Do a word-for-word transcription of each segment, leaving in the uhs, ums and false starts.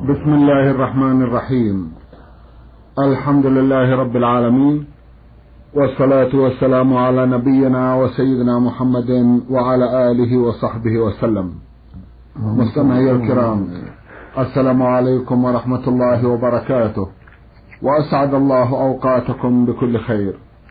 بسم الله الرحمن الرحيم. الحمد لله رب العالمين، والصلاة والسلام على نبينا وسيدنا محمد وعلى آله وصحبه وسلم. مستمعي الكرام، السلام عليكم ورحمة الله وبركاته، وأسعد الله أوقاتكم بكل خير.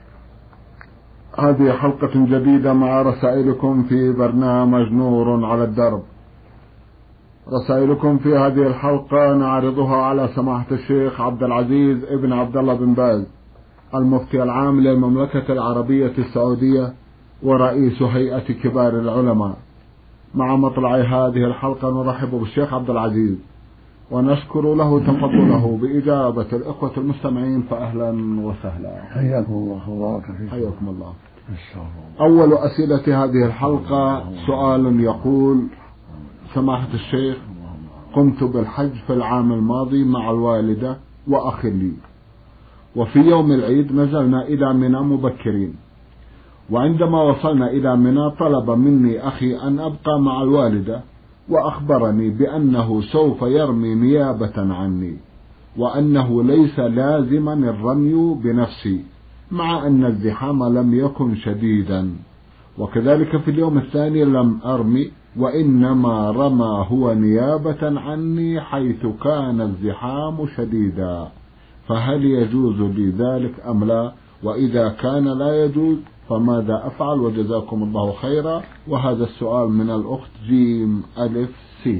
هذه حلقة جديدة مع رسائلكم في برنامج نور على الدرب. رسائلكم في هذه الحلقة نعرضها على سماحة الشيخ عبد العزيز ابن عبد الله بن باز، المفتي العام للمملكة العربية السعودية ورئيس هيئة كبار العلماء. مع مطلع هذه الحلقة نرحب بالشيخ عبد العزيز ونشكر له تفضله بإجابة الإخوة المستمعين، فأهلا وسهلا. حياكم الله وبارك فيكم. حياكم الله. أول أسئلة هذه الحلقة سؤال يقول: سماحة الشيخ، قمت بالحج في العام الماضي مع الوالدة وأخ لي، وفي يوم العيد نزلنا إلى منى مبكرين، وعندما وصلنا إلى منى طلب مني أخي أن أبقى مع الوالدة، وأخبرني بأنه سوف يرمي نيابة عني، وأنه ليس لازما الرمي بنفسي، مع أن الزحام لم يكن شديدا. وكذلك في اليوم الثاني لم أرمي، وإنما رمى هو نيابة عني حيث كان الزحام شديدا، فهل يجوز لي ذلك أم لا؟ وإذا كان لا يجوز فماذا أفعل؟ وجزاكم الله خيرا. وهذا السؤال من الأخت جيم ألف سي.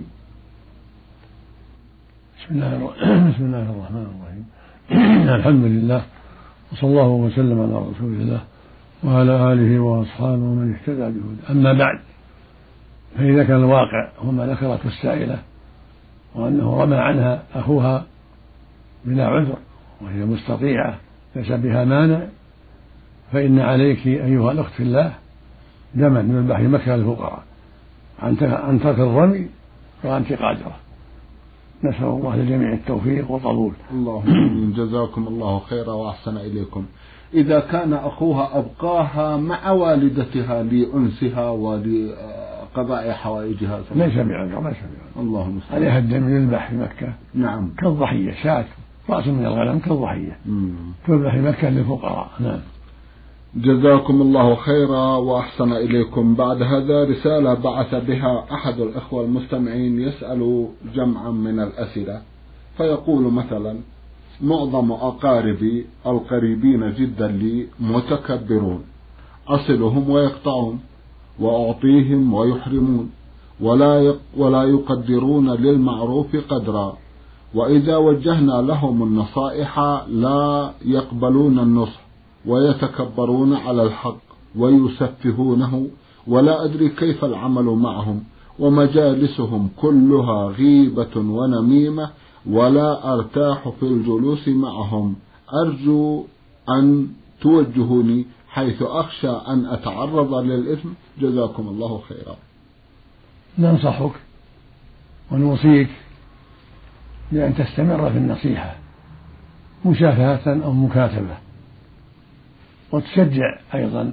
بسم الله بسم الله الرحمن الرحيم. الحمد لله، وصلى الله وسلم على رسول الله وعلى آله وأصحابه ومن اهتدى بهداه. أما بعد، فإذا كان الواقع هو ما ذكرته السائلة، وأنه رمى عنها أخوها بلا عذر وهي مستطيعة ليس بها مانع، فإن عليك أيها الأخت في الله دما يذبح في مكة للفقراء عن ترك الرمي وأنت قادرة. نسأل الله للجميع التوفيق والقبول. اللهم جزاكم الله خيرا وأحسن إليكم. إذا كان أخوها أبقاها مع والدتها لأنسها ولقضاء حوائجها ليس بعذر، ليس بعذر. اللهم عليها الدم يذبح في مكة. نعم، كالضحية، شاة رأس من الغنم كالضحية تذبح في مكة للفقراء. نعم. جزاكم الله خيرا وأحسن إليكم. بعد هذا رسالة بعث بها أحد الأخوة المستمعين يسأل جمعا من الأسئلة، فيقول مثلا: معظم أقاربي القريبين جدا لي متكبرون، أصلهم ويقطعون، وأعطيهم ويحرمون، ولا ولا يقدرون للمعروف قدرا، وإذا وجهنا لهم النصائح لا يقبلون النصح، ويتكبرون على الحق ويسفهونه، ولا أدري كيف العمل معهم، ومجالسهم كلها غيبة ونميمة، ولا أرتاح في الجلوس معهم. أرجو أن توجهوني حيث أخشى أن أتعرض للإثم، جزاكم الله خيرا. ننصحك ونوصيك بأن تستمر في النصيحة مشافهة أو مكاتبة، وتشجع أيضا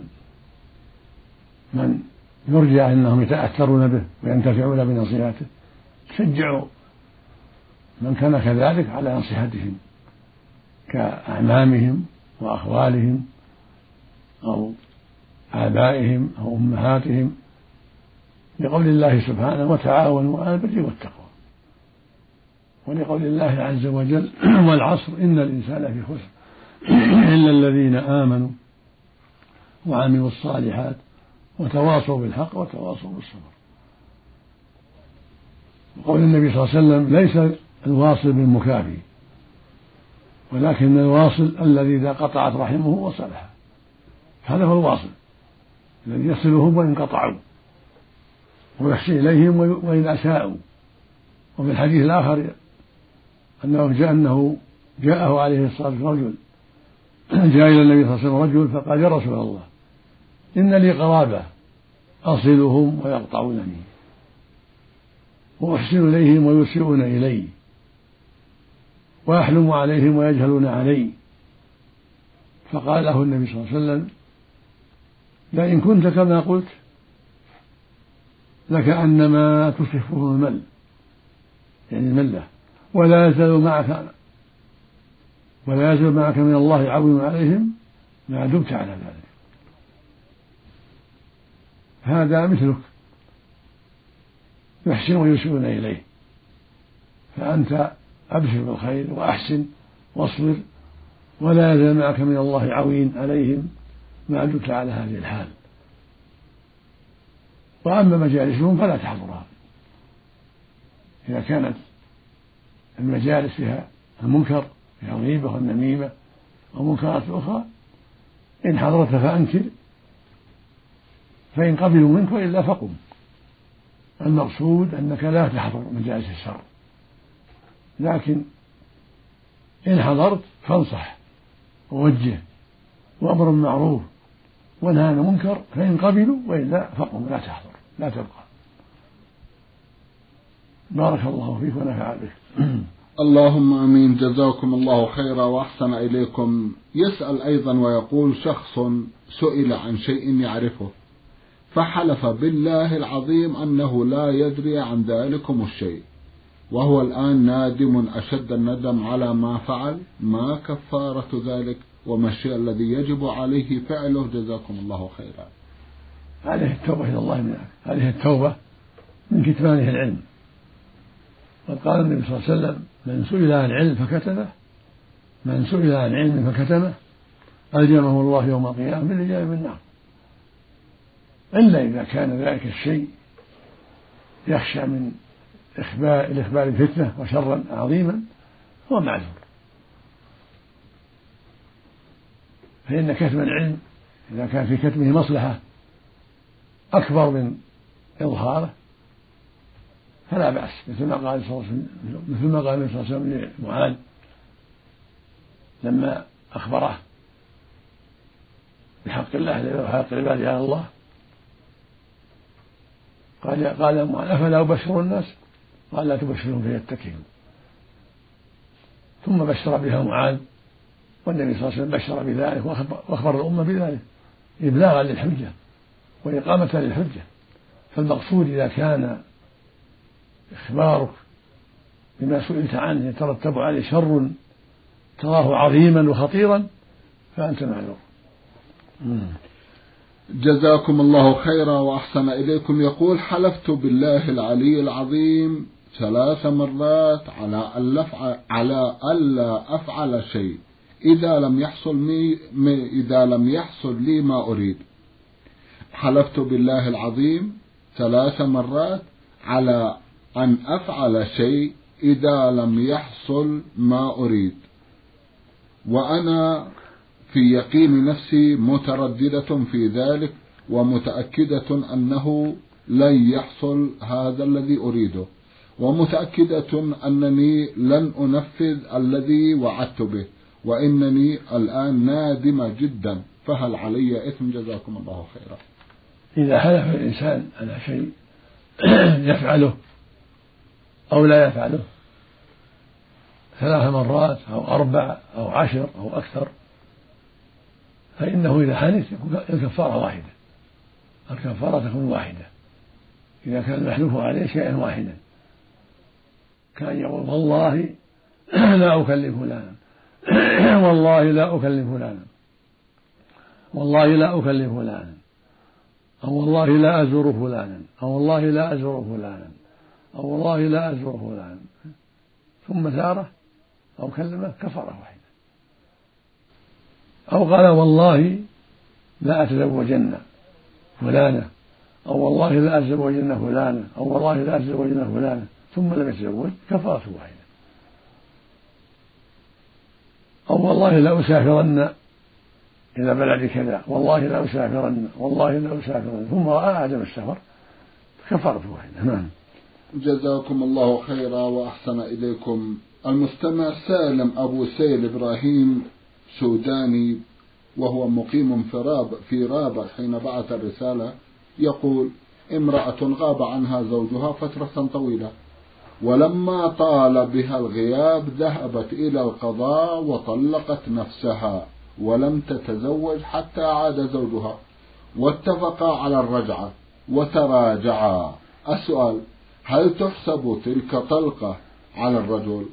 من يرجى أنهم يتأثرون به وينتفعون بنصيحته، تشجعوا من كان كذلك على نصيحتهم كأعمامهم وأخوالهم أو آبائهم أو أمهاتهم، لقول الله سبحانه: وتعاونوا على البر والتقوى، ولقول الله عز وجل: والعصر إن الإنسان لفي خسر إلا الذين آمنوا وعملوا الصالحات وتواصوا بالحق وتواصوا بالصبر. وقول النبي صلى الله عليه وسلم: ليس الواصل بالمكافي، ولكن الواصل الذي إذا قطعت رحمه وصلها. هذا هو الواصل الذي يصلهم وإن قطعوا، ويحسن إليهم وإن أساءوا. وفي الحديث الآخر أنه جاء أنه جاءه عليه الصلاة والسلام رجل جاء إلى النبي صلى الله عليه وسلم رجل فقال: يا رسول الله، إن لي قرابة أصلهم ويقطعونني، وأحسن إليهم ويسيئون إلي، وأحلم عليهم ويجهلون علي. فقال له النبي صلى الله عليه وسلم: لئن كنت كما قلت لكأنما تصفه المل، يعني الملة، ولا يزال معك ولا يزال معك من الله عون عليهم ما دمت على ذلك. هذا مثلك يحسن ويسيئون إليه، فأنت أبشر بالخير وأحسن واصبر، ولا يزال معك من الله عون عليهم ما دمت على هذه الحال. وأما مجالسهم فلا تحضرها، إذا كانت المجالس فيها المنكر، فيها الغيبة والنميمة ومنكرات أخرى، إن حضرت فأنكر، فإن قبلوا منك وإلا فقم. المقصود أنك لا تحضر مجالس الشر، لكن إن حضرت فانصح ووجه وأمر معروف ونهى عن منكر، فإن قبلوا وإلا فقم، لا تحضر، لا تبقى. بارك الله فيك ونفع بك. اللهم امين. جزاكم الله خيرا واحسن اليكم. يسأل ايضا ويقول: شخص سئل عن شيء يعرفه فحلف بالله العظيم انه لا يدري عن ذلكم الشيء، وهو الان نادم اشد الندم على ما فعل، ما كفارة ذلك وما الشيء الذي يجب عليه فعله؟ جزاكم الله خيرا. عليه التوبة الى الله من عليه التوبة من كتمانه العلم. قد قال النبي صلى الله عليه وسلم: من سئل عن علم فكتمه من سئل عن علم فكتمه ألجمه الله يوم القيامة باللجام من النار، إلا إذا كان ذلك الشيء يخشى من إخبار الإخبار الفتنة وشرا عظيما هو معذور. فإن كتم العلم إذا كان في كتمه مصلحة أكبر من إظهاره فلا بأس، مثل ما قال مثل ما قال النبي صلى الله عليه وسلم لمعاذ لما أخبره بحق الله وحق العباد على الله، قال قال يا معاذ: أفلا أبشر الناس؟ قال: لا تبشرهم فيتكلوا. ثم بشر بها معاذ، والنبي صلى الله عليه وسلم بشر بذلك وأخبر الأمة بذلك إبلاغا للحجة وإقامة للحجة. فالمقصود إذا كان إخبارك بما سئلت عنه يترتب عليه شر تراه عظيما وخطيرا فأنت معذور. جزاكم الله خيرا وأحسن إليكم. يقول: حلفت بالله العلي العظيم ثلاث مرات على ألا على ألا أفعل شيء إذا لم يحصل لي إذا لم يحصل لي ما أريد. حلفت بالله العظيم ثلاث مرات على أن أفعل شيء إذا لم يحصل ما أريد، وأنا في يقين نفسي مترددة في ذلك ومتأكدة أنه لن يحصل هذا الذي أريده، ومتأكدة أنني لن أنفذ الذي وعدت به، وإنني الآن نادمة جدا، فهل علي إثم؟ جزاكم الله خيرا. إذا حلف الإنسان على شيء يفعله أو لا يفعله ثلاث مرات أو أربع أو عشر أو أكثر، فإنه إذا حنث الكفارة واحدة، الكفارة تكون واحدة إذا كان المحلوف عليه شيئا واحدا، كان يقول: والله لا أكلم فلانا والله لا أكلم فلانا والله لا أكلم فلانا أو والله لا أزور فلانا أو والله لا أزور فلانا أو والله لا أزور فلانا، ثم زاره أو كلمه كفارة واحدة. أو قال: والله لا أتزوجن فلانة أو والله لا أتزوجن فلانة أو والله لا أتزوجن فلانة، ثم لم يتزوج، كفارة واحدة. أو والله لا أسافرن إلى بلد كذا والله لا أسافرن والله لا أسافرن، ثم رأى عدم السفر، كفارة واحدة. نعم. جزاكم الله خيرا وأحسن إليكم. المستمع سالم أبو سيل إبراهيم سوداني وهو مقيم في رابغ في رابغ حين بعث الرسالة يقول: امرأة غاب عنها زوجها فترة طويلة، ولما طال بها الغياب ذهبت إلى القضاء وطلقت نفسها ولم تتزوج حتى عاد زوجها، واتفقا على الرجعة وتراجعا. السؤال: هل تحسب تلك طلقة على الرجل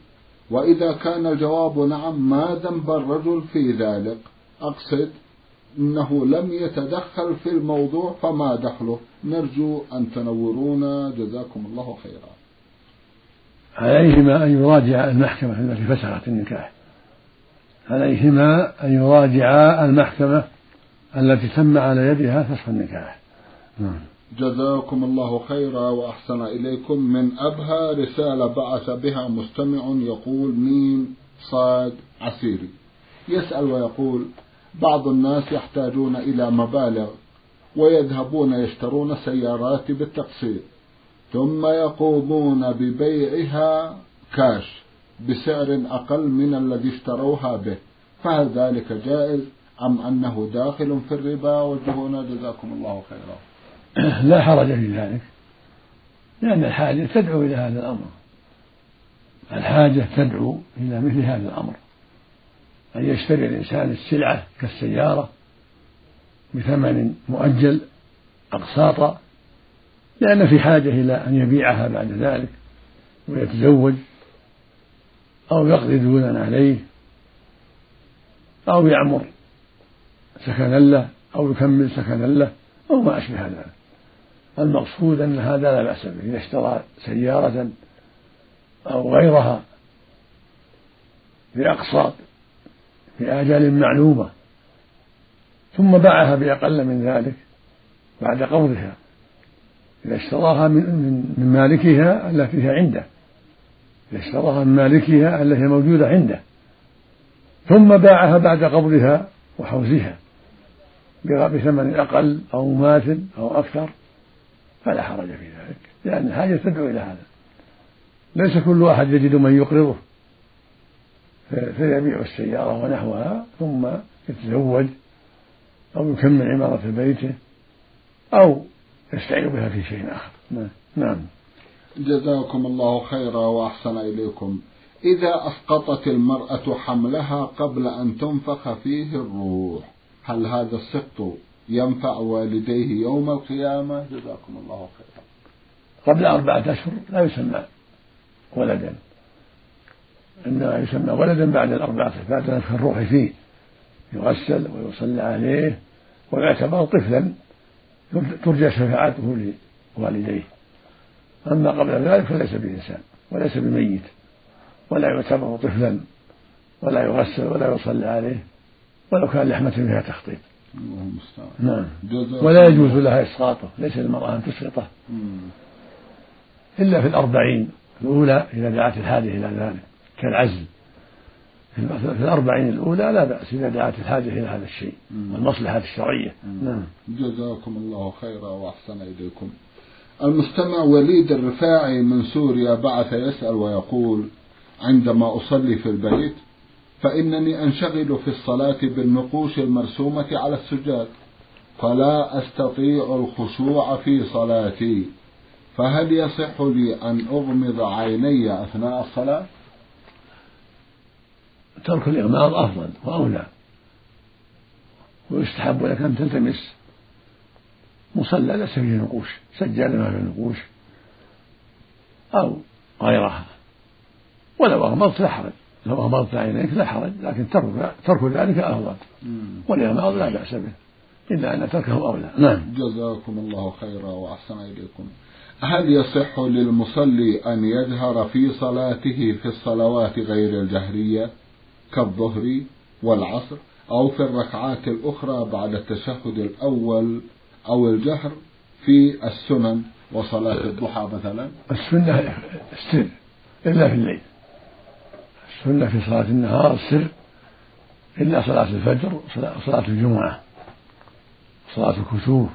وإذا كان الجواب نعم ما ذنب الرجل في ذلك؟ أقصد إنه لم يتدخل في الموضوع فما دخله؟ نرجو أن تنورونا جزاكم الله خيرا. عليهما أن يراجع المحكمة التي فسخت النكاح، عليهما أن يراجعا المحكمة التي تم على يدها فسخ النكاح. جزاكم الله خيرا وأحسن إليكم. من أبها رسالة بعث بها مستمع يقول ميم صاد عسيري، يسأل ويقول: بعض الناس يحتاجون إلى مبالغ ويذهبون يشترون سيارات بالتقسيط ثم يقومون ببيعها كاش بسعر أقل من الذي اشتروها به، فهل ذلك جائز أم أنه داخل في الربا؟ وجهونا جزاكم الله خيرا. لا حرج في ذلك، لأن الحاجة تدعو إلى هذا الأمر، الحاجة تدعو إلى مثل هذا الأمر، أن يشتري الإنسان السلعة كالسيارة بثمن مؤجل أقساطا، لأن في حاجة إلى أن يبيعها بعد ذلك ويتزوج أو يقضي ديونا عليه أو يعمر سكنا له أو يكمل سكنا له أو ما أشبه ذلك. المقصود أن هذا لا بأس به، إذا اشترى سيارة أو غيرها بأقساط في آجال معلومة ثم باعها بأقل من ذلك بعد قبضها، إذا اشتراها من مالكها التي هي عنده، إذا اشتراها من مالكها التي هي موجودة عنده ثم باعها بعد قبضها وحوزها بثمن أقل أو ماثل أو أكثر فلا حرج في ذلك، لأن الحاجة تدعو إلى هذا. ليس كل واحد يجد من يقرضه فيبيع السيارة ونحوها ثم يتزوج أو يكمل عمارة بيته أو يستعين بها في شيء آخر. نعم. جزاكم الله خيرا وأحسن إليكم. إذا أسقطت المرأة حملها قبل أن تنفخ فيه الروح، هل هذا السقط ينفع والديه يوم القيامة؟ جزاكم الله خيرا. قبل أربعة أشهر لا يسمى ولدا، إنما يسمى ولدا بعد الأربعة، بعد نفخ الروح فيه يغسل ويصلى عليه ويعتبر طفلا ترجى شفاعته لوالديه. أما قبل ذلك فليس بإنسان وليس بميت ولا يعتبر طفلا ولا يغسل ولا يصلى عليه ولو كان لحمة فيها تخطيط. نعم. ولا يجوز لها إسقاطه، ليس للمرأة أن تسقطه إلا في الأربعين الأولى إذا دعت الحاجة إلى ذلك كالعزل. في الأربعين الأولى لا بأس إذا دعت الحاجة إلى هذا الشيء والمصلحة الشرعية. نعم. جزاكم الله خيرا وأحسن إليكم. المستمع وليد الرفاعي من سوريا بعث يسأل ويقول: عندما أصلي في البيت فإنني أنشغل في الصلاة بالنقوش المرسومة على السجاد فلا أستطيع الخشوع في صلاتي، فهل يصح لي أن أغمض عيني أثناء الصلاة؟ ترك الإغماض أفضل وأولى، ويستحب لك أن تلتمس مصلى ليس فيه نقوش، سجادة ما فيه نقوش أو غيرها، ولو أغمضت لا حرج، لو أغمضت عينيك لا حرج، لكن ترك, ترك ذلك أفضل، والإغماض لا بأس به إلا أن تركه أولى. نعم. جزاكم الله خيرا وأحسن إليكم. هل يصح للمصلي أن يجهر في صلاته في الصلوات غير الجهرية كالظهر والعصر أو في الركعات الأخرى بعد التشهد الأول أو الجهر في السنن وصلاة الضحى مثلا؟ السنة السر إلا في الليل، السنة في صلاة النهار السر إلا صلاة الفجر وصلاة الجمعة صلاة الكسوف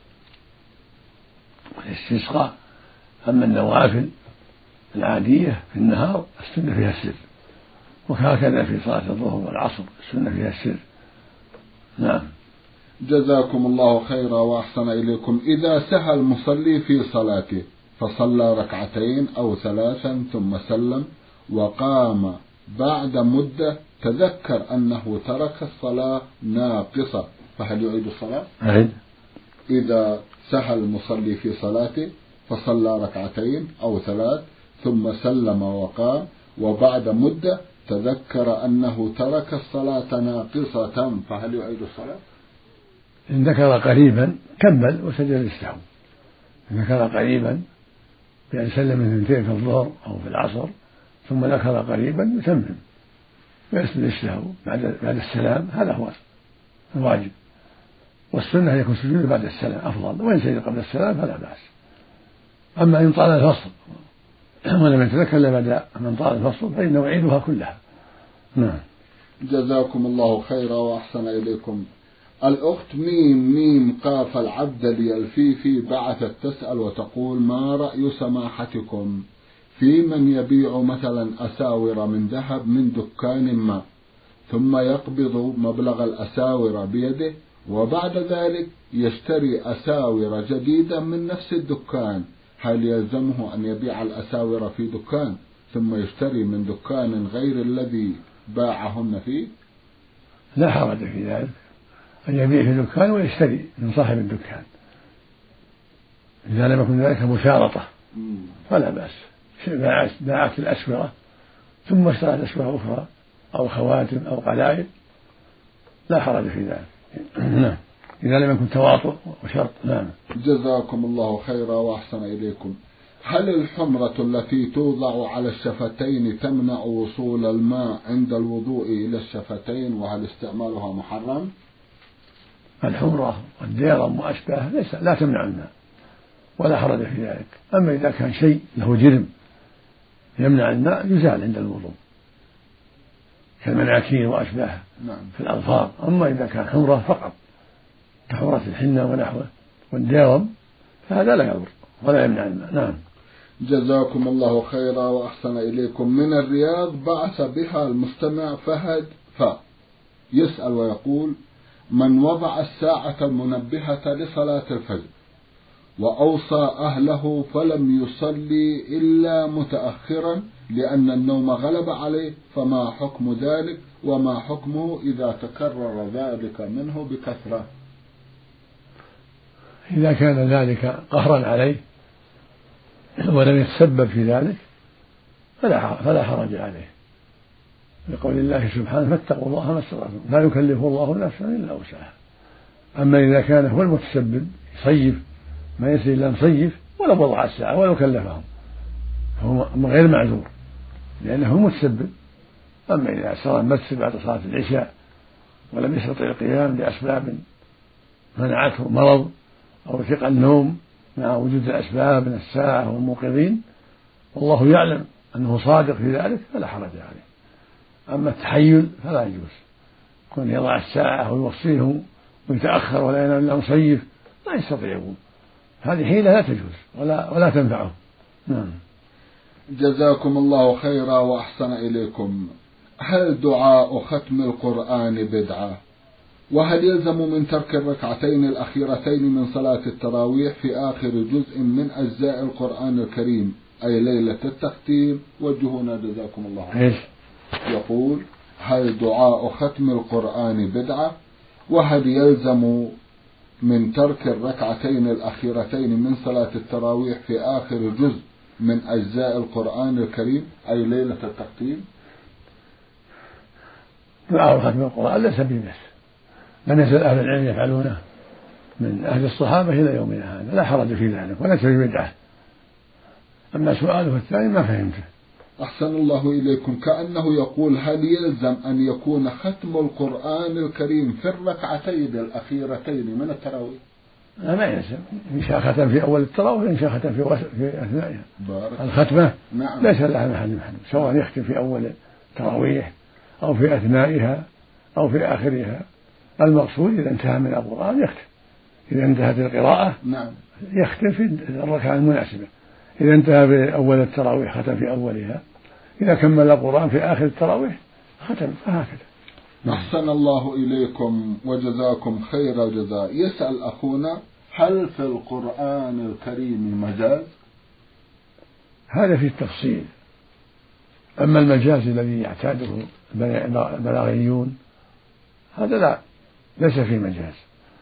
والاستسقاء. أما النوافل العادية في النهار السنة فيها السر، وهكذا في صلاة الظهر والعصر السنة فيها السر. نعم. جزاكم الله خيرا وأحسن إليكم. إذا سهى المصلي في صلاته فصلى ركعتين أو ثلاثا ثم سلم وقام بعد مدة تذكر أنه ترك الصلاة ناقصة، فهل يعيد الصلاة؟ أعيد. إذا سهى المصلي في صلاته فصلى ركعتين أو ثلاث ثم سلم وقام وبعد مدة تذكر أنه ترك الصلاة ناقصة، فهل يعيد الصلاة؟ إن ذكر قريبا كمل وسجد للسهو. إن ذكر قريبا بأن سلم من اثنتين في الظهر أو في العصر ثم ذكر قريبا يتمم ويسجد للسهو بعد بعد السلام، هذا هو الواجب، والسنة يكون سجوده بعد السلام أفضل، وإن سجد قبل السلام فلا بأس. أما إن طال الفصل ولم يتذكر إلا بعد من طال الفصل فإنه يعيدها كلها. نعم. جزاكم الله خيرا وأحسن إليكم. الأخت ميم ميم قاف العبد اليلفيفي بعثت تسأل وتقول: ما رأي سماحتكم في من يبيع مثلا أساور من ذهب من دكان ما ثم يقبض مبلغ الأساور بيده وبعد ذلك يشتري أساور جديدة من نفس الدكان، هل يلزمه أن يبيع الأساور في دكان ثم يشتري من دكان غير الذي باعهن فيه؟ لا حرج في ذلك، أن يبيع في دكان ويشتري من صاحب الدكان إذا لم يكن ذلك مشارطة فلا بأس. باعت الأسورة ثم اشترت أسورة أخرى أو خواتم أو قلائد لا حرج في ذلك. نعم، إذا لم يكن تواطؤ وشرط. نعم. جزاكم الله خيرا وأحسن إليكم. هل الحمرة التي توضع على الشفتين تمنع وصول الماء عند الوضوء إلى الشفتين، وهل استعمالها محرم؟ الحمرة والديرم وأشباه ليس لا تمنع الماء ولا حرج في ذلك. أما إذا كان شيء له جرم يمنع الماء يزال عند الوضوء كالمناكير وأشباهها في الأظفار. أما إذا كان حمرة فقط كحمرة الحنة ونحوه والديرم فهذا لا يضر ولا يمنع الماء. نعم. جزاكم الله خيرا وأحسن إليكم. من الرياض بعث بها المستمع فهد ف يسأل ويقول: من وضع الساعة المنبهة لصلاة الفجر وأوصى أهله فلم يصلي إلا متأخرا لأن النوم غلب عليه، فما حكم ذلك وما حكمه إذا تكرر ذلك منه بكثرة؟ إذا كان ذلك قهرا عليه ولم يتسبب في ذلك فلا فلا حرج عليه، لقول الله سبحانه: فاتقوا الله ما استطعتم لا يكلف الله نفسا إلا وسعها. أما إذا كان هو المتسبب يصيف ما يصير إلا مصيف ولو وضع الساعة ولو كلفهم فهو غير معذور لأنه متسبب. أما إذا صار المسجد بعد صلاة العشاء ولم يستطع القيام لأسباب منعته مرض أو ثقل النوم مع وجود الأسباب من الساعة والموقظين والله يعلم أنه صادق في ذلك فلا حرج عليه. أما التحيل فلا يجوز، كون يضع الساعة ويوصيه ويتأخر ولا ينام إلا مصيف لا يستطيعون، هذه حيلة لا تجوز ولا ولا تنفعه. نعم. جزاكم الله خيرا وأحسن إليكم. هل دعاء ختم القرآن بدعة؟ وهل يلزم من ترك الركعتين الأخيرتين من صلاة التراويح في آخر جزء من أجزاء القرآن الكريم أي ليلة التختيم؟ وجهونا جزاكم الله خيرا. يقول: هل دعاء ختم القرآن بدعة؟ وهل يلزم من ترك الركعتين الأخيرتين من صلاة التراويح في آخر جزء من أجزاء القرآن الكريم أي ليلة التختيم؟ دعاء ختم القرآن ليس بمس، لم يزل أهل العلم يفعلونه من أهل الصحابة إلى يومنا هذا، لا حرج في ذلك وليس ببدعة. أما سؤاله الثاني ما فهمته. أحسن الله إليكم. كأنه يقول: هل يلزم أن يكون ختم القرآن الكريم في الركعتين الأخيرتين من التراويح؟ لا، ما يلزم. إن شاء ختم في أول التراويح إن شاء ختم في, وس... في أثنائها. الختمة نعم. ليس لها محل محل، سواء يختم في أول التراويح أو في أثنائها أو في آخرها. المقصود إذا انتهى من القرآن يختم، إذا انتهت القراءة نعم يختم في الركعة المناسبة. إذا انتهى بأول التراويح ختم في أولها، إذا كمل القرآن في آخر التراويح ختم، فهكذا. أحسن الله إليكم وجزاكم خير الجزاء. يسأل أخونا: هل في القرآن الكريم مجاز؟ هذا في التفصيل. أما المجاز الذي يعتاده البلاغيون هذا لا ليس في مجاز.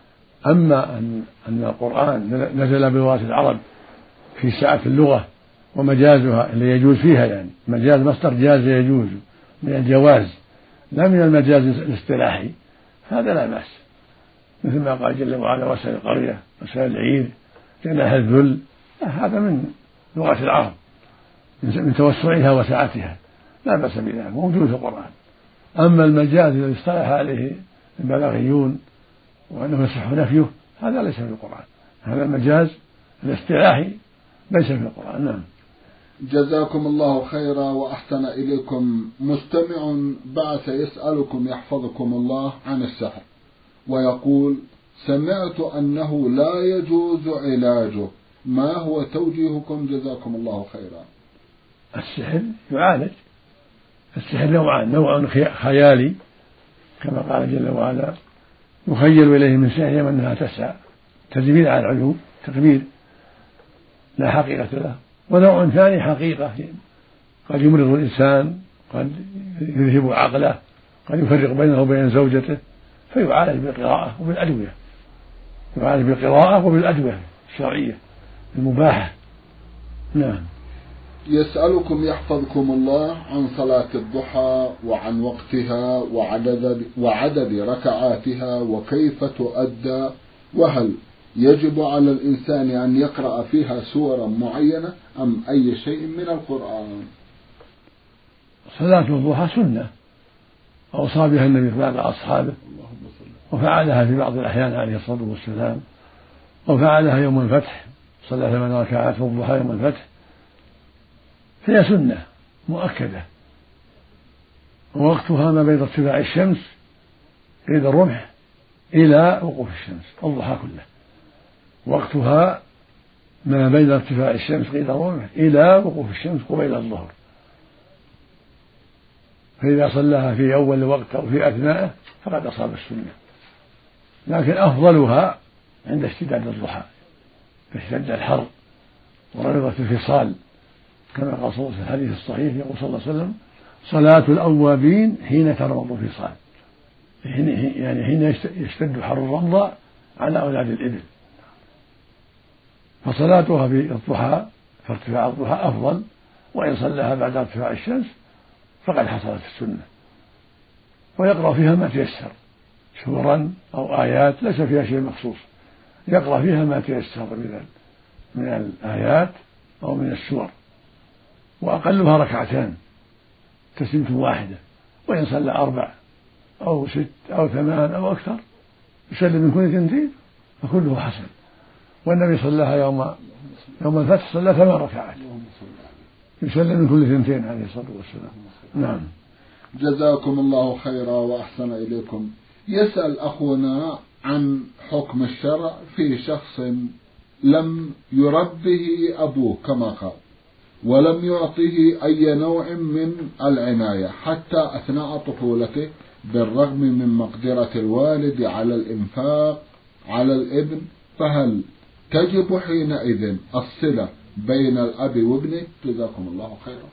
أما أن أن القرآن نزل بلغة العرب في سعة اللغة ومجازها اللي يجوز فيها، يعني مجاز مصدر جاز يجوز من الجواز لا من المجاز الاصطلاحي، هذا لا بأس، مثل ما قال جل وعلا وسائل القرية وسائل العير جناح الذل، هذا من لغة العرب من توسعها وسعتها، لا بأس بذلك، موجود في القرآن. أما المجاز الذي اصطلح عليه البلاغيون وأنه يصح نفيه هذا ليس في القرآن، هذا المجاز الاصطلاحي ليس في القرآن. نعم. جزاكم الله خيرا وأحسن إليكم. مستمع بعث يسألكم يحفظكم الله عن السحر، ويقول: سمعت أنه لا يجوز علاجه، ما هو توجيهكم جزاكم الله خيرا؟ السحر يعالج. السحر نوعان: نوع خيالي كما قال جل وعلا: يخيل إليه من سحرهم أنها تسعى، تجبير على العلو، تكبير لا حقيقة له. ونوع ثاني حقيقة، قد يمرض الإنسان، قد يذهب عقله، قد يفرق بينه وبين زوجته، فيعالج بالقراءة وبالأدوية، يعالج بالقراءة وبالأدوية الشرعية المباحة. نعم. يسألكم يحفظكم الله عن صلاة الضحى وعن وقتها وعدد, وعدد ركعاتها وكيف تؤدى، وهل يجب على الإنسان أن يقرأ فيها سورة معينة أم أي شيء من القرآن؟ صلاة الضحى سنة أوصى بها النبي صلى الله عليه أصحابه، وفعلها في بعض الأحيان عليه الصلاة والسلام، وفعلها يوم الفتح، صلى ثمان ركعات في الضحى يوم الفتح، فهي سنة مؤكدة. ووقتها ما بين ارتفاع الشمس قيد الرمح إلى وقوف الشمس، الضحى كله وقتها ما بين ارتفاع الشمس قيد الرمح إلى وقوف الشمس قبيل الظهر، فإذا صلاها في أول الوقت أو في أثناءه فقد أصاب السنة. لكن أفضلها عند اشتداد الضحى، اشتد الحر ورغبة الفصال، كما قال صلى الله عليه وسلم في الحديث الصحيح، يقول صلى الله عليه وسلم: صلاة الأوابين حين ترمض الفصال، يعني حين يشتد حر الرمضاء على أولاد الإبل، فصلاتها في الضحى في ارتفاع الضحى أفضل، وإن صلاها بعد ارتفاع الشمس فقد حصلت السنة. ويقرأ فيها ما تيسر، سورا أو آيات ليس فيها شيء مخصوص، يقرأ فيها ما تيسر من الآيات أو من السور، وأقلها ركعتان تسليمة واحدة، وإن صلى أربع أو ست أو ثمان أو أكثر يسلم من كل اثنتين فكله حسن. والنبي صلىها يوم يوم الفتح صلى ثمان ركعات يسلم من كل اثنتين عليه الصلاة والسلام. نعم. جزاكم الله خيرا وأحسن إليكم. يسأل أخونا عن حكم الشرع في شخص لم يربه أبوه كما قال، ولم يعطيه أي نوع من العناية حتى أثناء طفولته، بالرغم من مقدرة الوالد على الإنفاق على الابن، فهل تجب حينئذ الصلة بين الأب وابنه؟ جزاكم الله خيرا.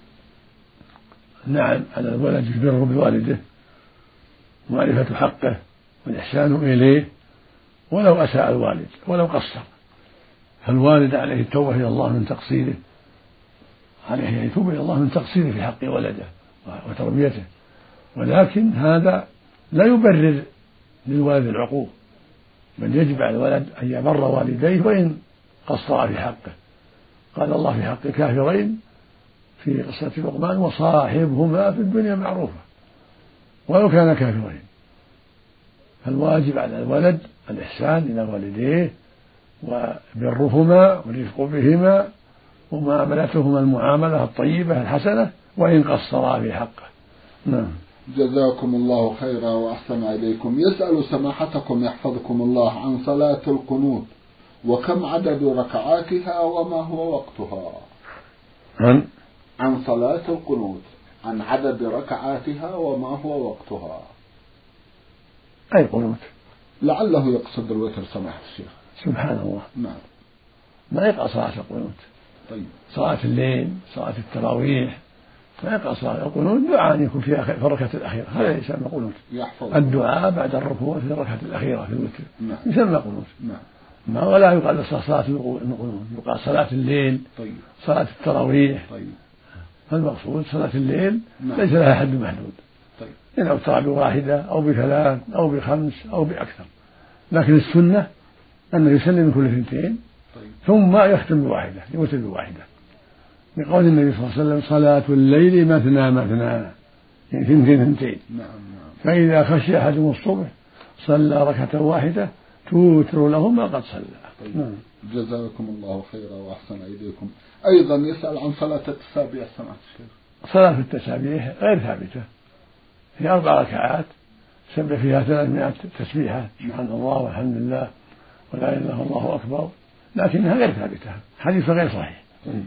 نعم، على الولد يبر بوالده ومعرفة حقه والإحسان إليه ولو أساء الوالد ولو قصر، فالوالد عليه التوبة إلى الله من تقصيره، عليه أن يتوب إلى الله من تقصيره في حق ولده وتربيته، ولكن هذا لا يبرر للوالد العقوق، بل يجب على الولد أن يبر والديه وإن قصر في حقه. قال الله في حق الكافرين في قصة لقمان: وصاحبهما في الدنيا معروفة، ولو كان كافرين. فالواجب على الولد الإحسان إلى والديه وبرهما والرفق بهما ومعاملتهما المعاملة الطيبة الحسنة وإن قصرا في حقه. نعم. جزاكم الله خيرا وأحسن إليكم. يسأل سماحتكم يحفظكم الله عن صلاة القنوت، وكم عدد ركعاتها وما هو وقتها؟ عن عن صلاة القنوت، عن عدد ركعاتها وما هو وقتها. أي قنوت؟ لعله يقصد الوتر سماحة الشيخ. سبحان الله. نعم. ما يقع صلاة القنوت. طيب. صلاة الليل، صلاة التراويح، ما يقع صلاة القنوت دعاء يكون فيها في الركعة الأخيرة، هذا يسمى قنوت. الدعاء بعد الركوع في الركعة الأخيرة في الوتر. نعم. يسمى قنوت. نعم. ما ولا يقال صلاة القنوت، يقال صلاة الليل. طيب. صلاة التراويح. طيب. فالمقصود صلاة الليل نعم. ليس لها حد محدود. طيب. إن أوتر بواحدة أو بثلاث أو بخمس أو بأكثر، لكن السنة أنه يسلم من كل اثنتين. طيب. ثم يختم بواحدة، يوتر بواحدة، لقول النبي صلى الله عليه وسلم: صلاة الليل مثنى مثنى، يعني ثنتين ثنتين. نعم نعم. فإذا خشي أحدهم الصبح صلى ركعة واحدة توتر له ما قد صلى. طيب. نعم. جزاكم الله خيرا وأحسن إليكم. أيضا يسأل عن صلاة التسابيح سماحة الشيخ. صلاة التسابيح غير ثابتة، هي أربع ركعات سبح فيها ثلاثمائة تسبيحة، سبحان الله والحمد لله ولا إله إلا الله أكبر، لكنها غير ثابتة، حديث غير صحيح.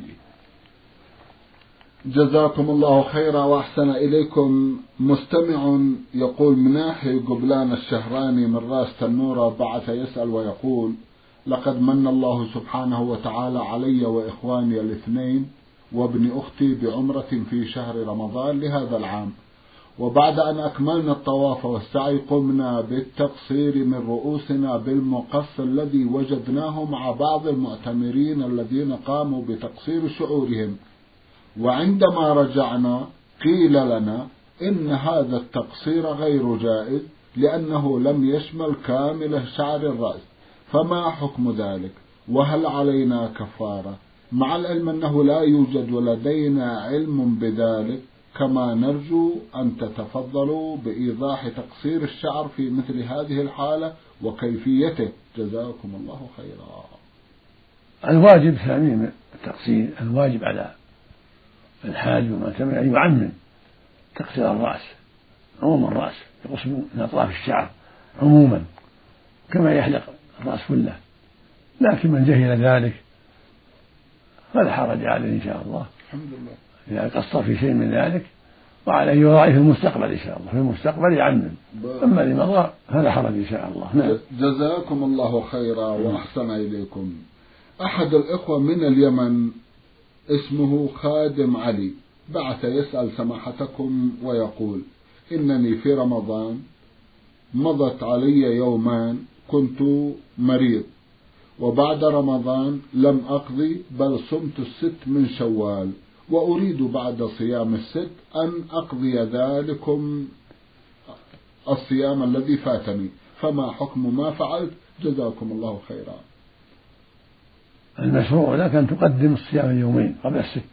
جزاكم الله خيرا وأحسن إليكم. مستمع يقول: مناحي قبلان الشهراني من راس تنورة بعث يسأل ويقول: لقد من الله سبحانه وتعالى علي وإخواني الاثنين وابن أختي بعمرة في شهر رمضان لهذا العام، وبعد أن أكملنا الطواف والسعي قمنا بالتقصير من رؤوسنا بالمقص الذي وجدناه مع بعض المعتمرين الذين قاموا بتقصير شعورهم، وعندما رجعنا قيل لنا إن هذا التقصير غير جائز لأنه لم يشمل كامل شعر الرأس، فما حكم ذلك؟ وهل علينا كفارة؟ مع العلم أنه لا يوجد لدينا علم بذلك، كما نرجو أن تتفضلوا بإيضاح تقصير الشعر في مثل هذه الحالة وكيفيته، جزاكم الله خيرا. الواجب ثاني التقصير، الواجب على الحاج والمعتمر أن يعمم تقصير الرأس، عموم الرأس، يقص من أطراف الشعر عموما كما يحلق الرأس كله، لكن من جهل ذلك فلا حرج عليه إن شاء الله، الحمد لله، إذا قصر في شيء من ذلك، وعليه يراعي في المستقبل إن شاء الله، في المستقبل يعمم، أما لمضى هذا حرج إن شاء الله. نعم. جزاكم الله خيرا وأحسن إليكم. أحد الإخوة من اليمن اسمه خادم علي بعث يسأل سماحتكم ويقول: إنني في رمضان مضت علي يومان كنت مريض، وبعد رمضان لم أقضي بل صمت الست من شوال، وأريد بعد صيام الست أن أقضي ذلكم الصيام الذي فاتني، فما حكم ما فعلت؟ جزاكم الله خيرا. المشروع لك أن تقدم الصيام اليومين قبل الست،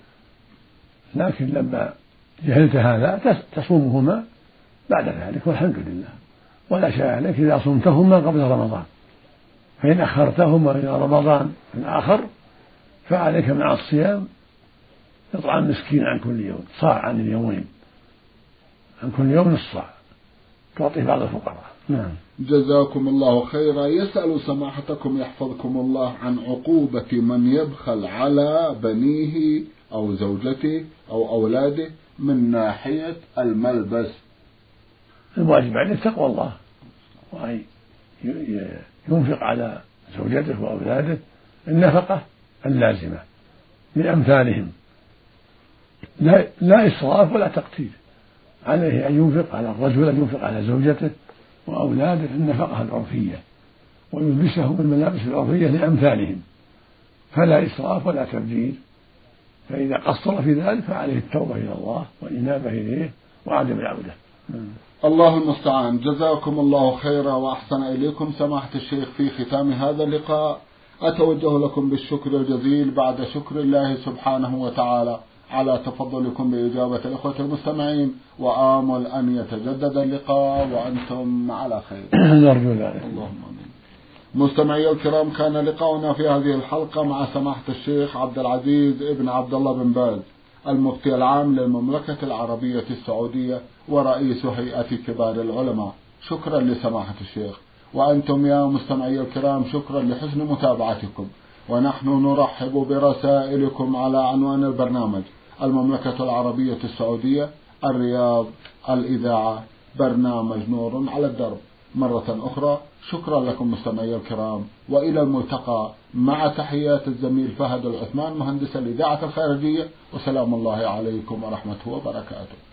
لكن لما جهلت هذا تصومهما بعد ذلك والحمد لله، ولا شيء عليك إذا صمتهما قبل رمضان، فإن أخرتهما إلى رمضان الآخر فعليك مع الصيام إطعام مسكين عن كل يوم، صاع عن اليومين، عن كل يوم نصف صاع تعطيه بعض الفقراء. نعم. جزاكم الله خيرا. يسأل سماحتكم يحفظكم الله عن عقوبة من يبخل على بنيه أو زوجته أو أولاده من ناحية الملبس. الواجب عليه تقوى الله، وأن ينفق على زوجته وأولاده النفقة اللازمة لأمثالهم، لا, لا إسراف ولا تقتير، عليه أن ينفق على الرجل، أن ينفق على زوجته وأولاده النفقة العرفية، ويلبسهم الملابس العرفية لأمثالهم، فلا إسراف ولا تبذير، فإذا قصر في ذلك فعليه التوبة إلى الله والإنابة إليه وعدم العودة. الله المستعان. جزاكم الله خيرا وأحسن إليكم. سماحة الشيخ، في ختام هذا اللقاء أتوجه لكم بالشكر الجزيل بعد شكر الله سبحانه وتعالى على تفضلكم بإجابة الإخوة المستمعين، وآمل أن يتجدد اللقاء وأنتم على خير. نرجو ذلك. اللهم آمين. مستمعي الكرام، كان لقاؤنا في هذه الحلقة مع سماحة الشيخ عبد العزيز ابن عبد الله بن باز، المفتي العام للمملكة العربية السعودية ورئيس هيئة كبار العلماء. شكرا لسماحة الشيخ. وأنتم يا مستمعي الكرام شكرا لحسن متابعتكم، ونحن نرحب برسائلكم على عنوان البرنامج: المملكة العربية السعودية، الرياض، الإذاعة، برنامج نور على الدرب. مرة أخرى شكرا لكم مستمعي الكرام، وإلى الملتقى، مع تحيات الزميل فهد العثمان مهندس الإذاعة الخارجية، وسلام الله عليكم ورحمته وبركاته.